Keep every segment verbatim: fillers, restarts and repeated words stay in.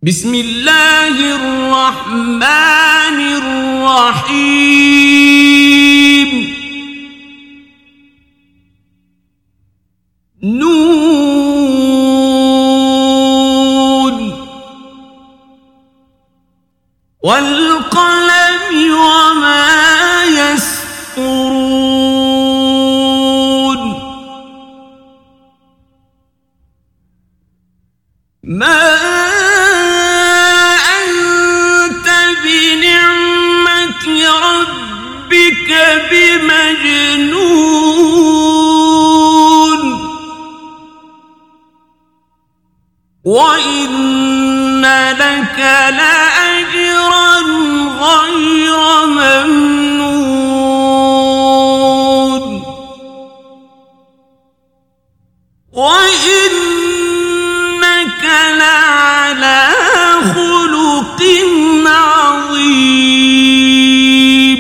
بسم الله الرحمن الرحيم نون والقلم وما يسطرون ما أنت بنعمة ربك بمجنون وإن لك لأجرا غير ممنون وإنك لعلى خلق عظيم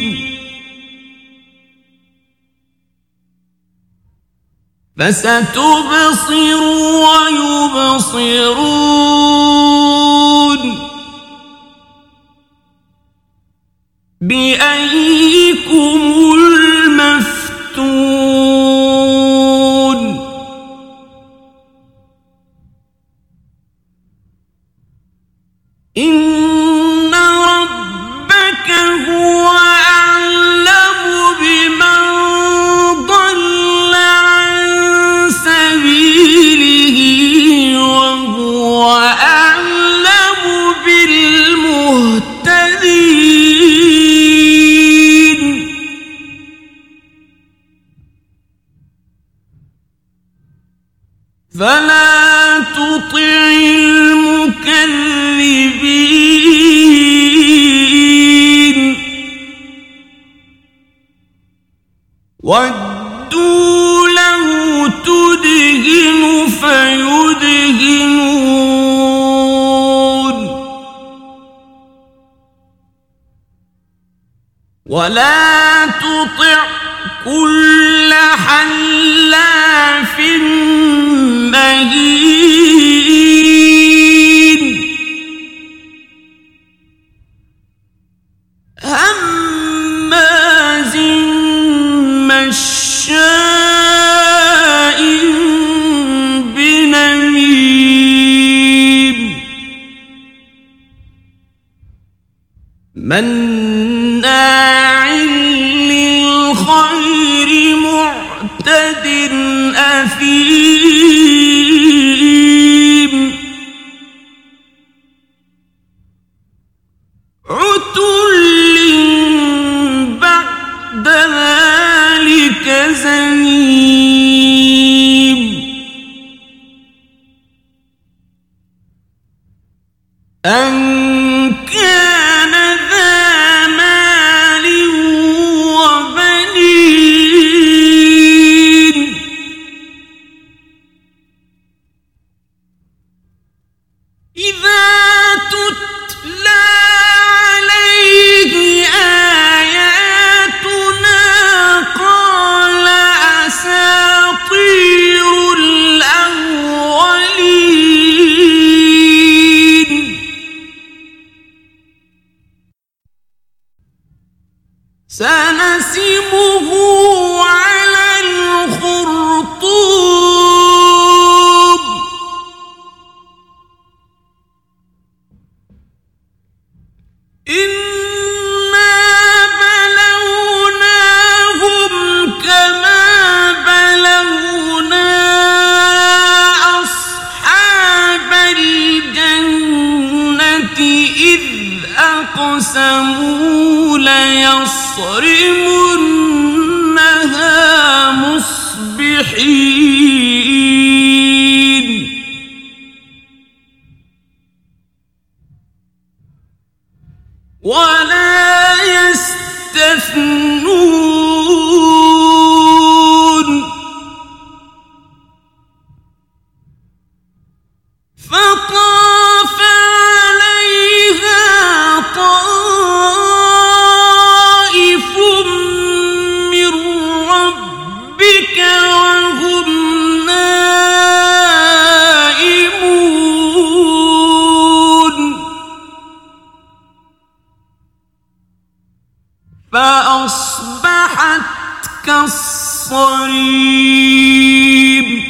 فستبصر ويبصرون بأيكم المفتون إن ربك هو أعلم بمن ضل عن سبيله وهو أعلم بالمهتدين فلا تطع المكذبين ودوا له تدهن فيدهنون ولا تطع كل حلاف مهين هماز مشاء بنميم مناع للخير معتد أثيم عتل بعد ذلك زنيم أن كان ذا مال وبنين إذا تتلى عليه آياتنا قال أساطير الأولين سنسمه على الخرطوم إنا بلوناهم كما بلونا أصحاب الجنة إذ أقسموا ليصرمنها مصبحين ولا يستثنون فطاف عليها طائف من ربك وهم نائمون فأصبحت كالصريم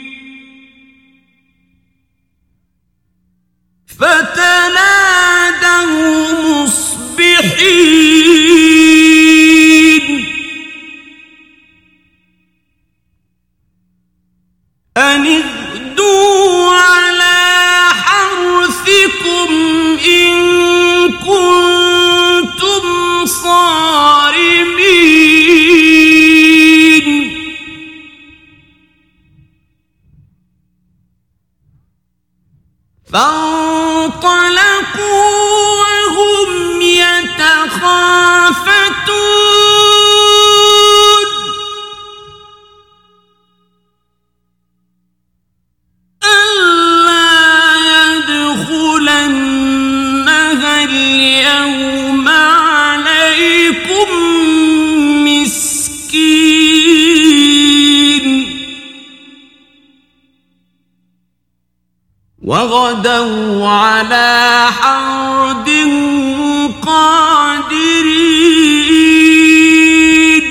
فتنادوا مصبحين أن اغدوا على حرثكم إن كنتم صارمين فانطلقوا وهم يتخافتون ألا يدخلنها اليوم عليكم مسكين وغدوا على حرد قادرين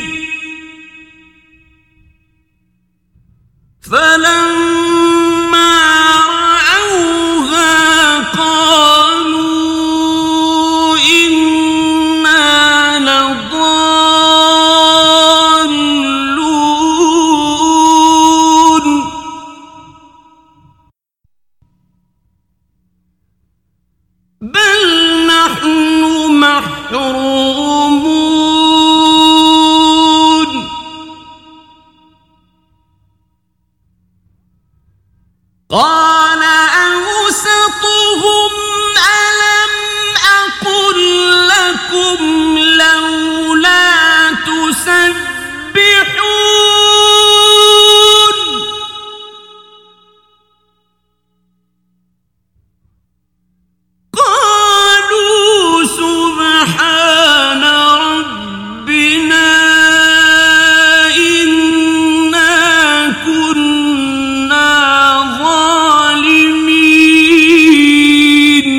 فلما رأوها قالوا إنا لضالون بل نحن محرومون قال أوسطهم ألم أقل لكم لولا تسبحون قالوا سبحان ربنا إنا كنا ظالمين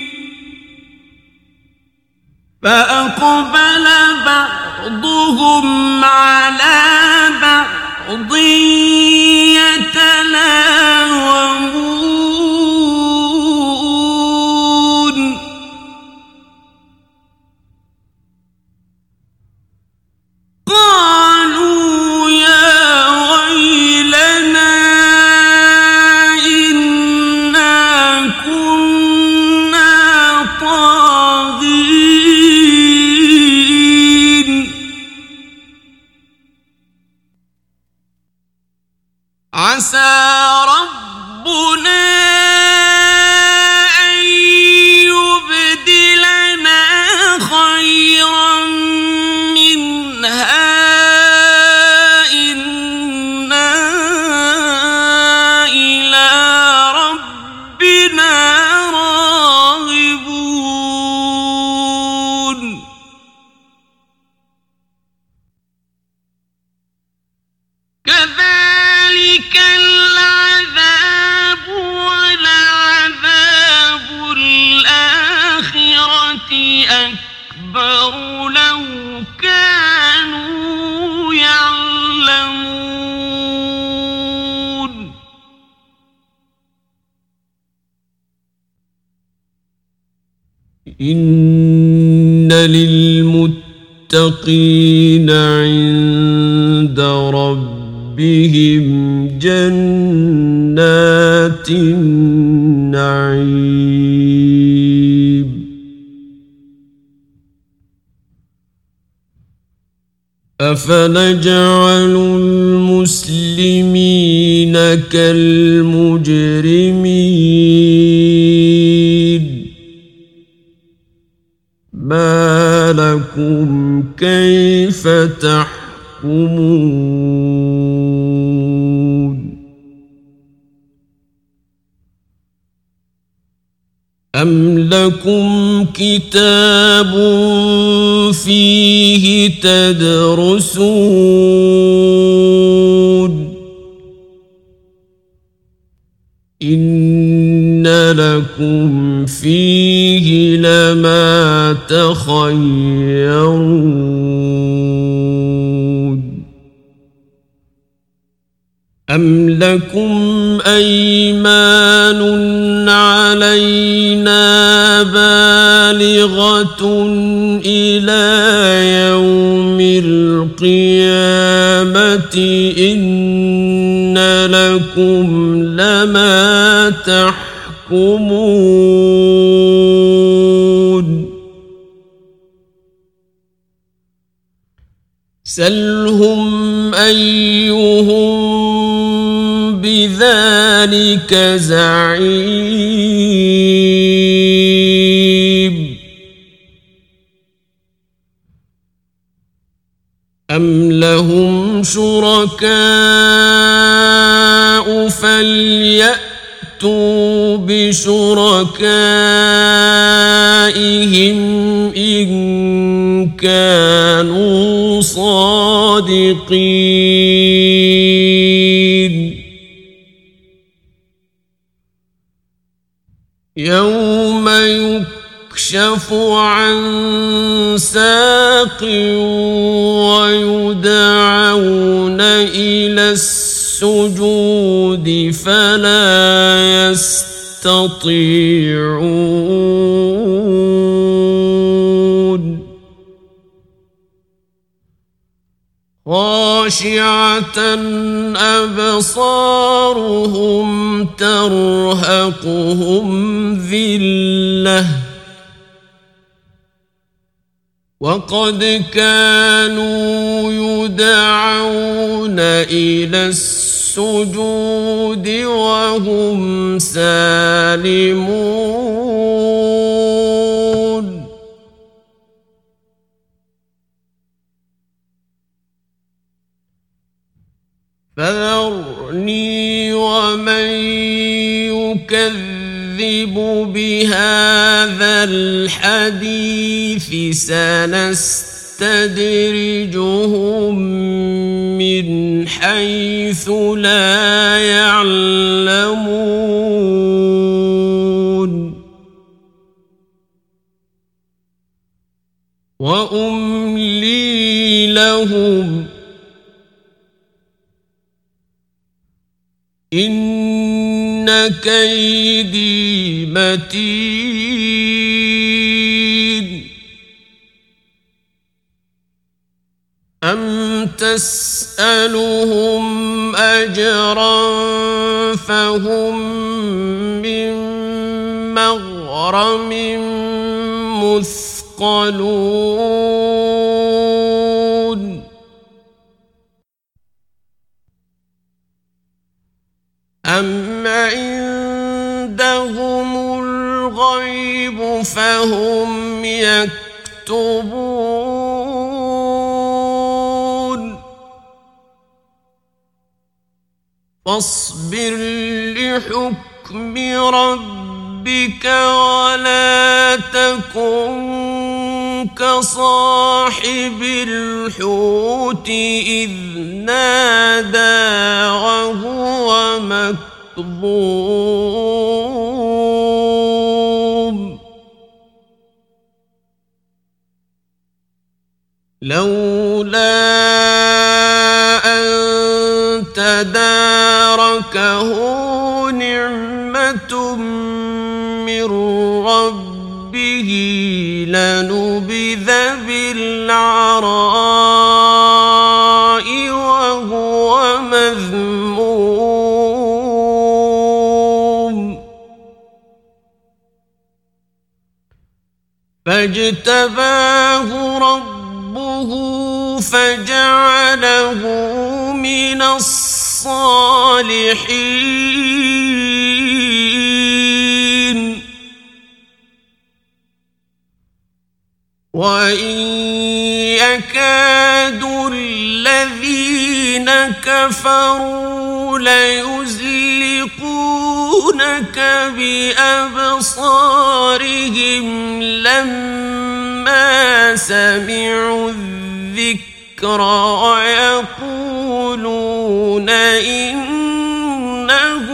فأقبل بعضهم على بعض يتلاومون قالوا يا ويلنا إنا كنا طاغين عسى ربنا أن يبدلنا خيرا منها إنا إلى ربنا راغبون كذلك العذاب ولعذاب الآخرة أكبر لو كانوا يعلمون إن للمتقين عند ربهم جنات النعيم أفنجعل المسلمين كالمجرمين ما لكم كيف تحكمون أم لكم كتاب فيه تدرسون إن لكم فيه لما تخيرون أم لكم أيمان علينا بالغة إلى يوم القيامة إن لكم لما تحكمون سلهم أيهم بذلك زعيم أم لهم شركاء فليأتوا بشركائهم إن كانوا صادقين يوم يكشف عن ساق ويدعون إلى السجود فلا يستطيعون خاشعة أبصارهم ترهقهم ذلة وقد كانوا يدعون إلى السجود وهم سالمون فذرني ومن يكذب بهذا الحديث سنستدرجهم من حيث لا يعلمون وأملي لهم إن كيدي متين أم تسألهم أجرا فهم من مغرم مثقلون أم عندهم الغيب فهم يكتبون فاصبر لحكم ربك ولا تكن كصاحب الحوت إذ نادى وهو مكظوم لولا أن تداركه نعمة من ربه لنبذ بالعراء وهو مذموم فاجتباه ربه فجعله من الصالحين وإن يكاد الذين كفروا ليزلقونك بأبصارهم لما سمعوا الذكر ويقولون إنه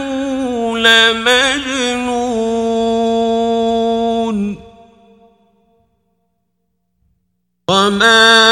لمجنون وما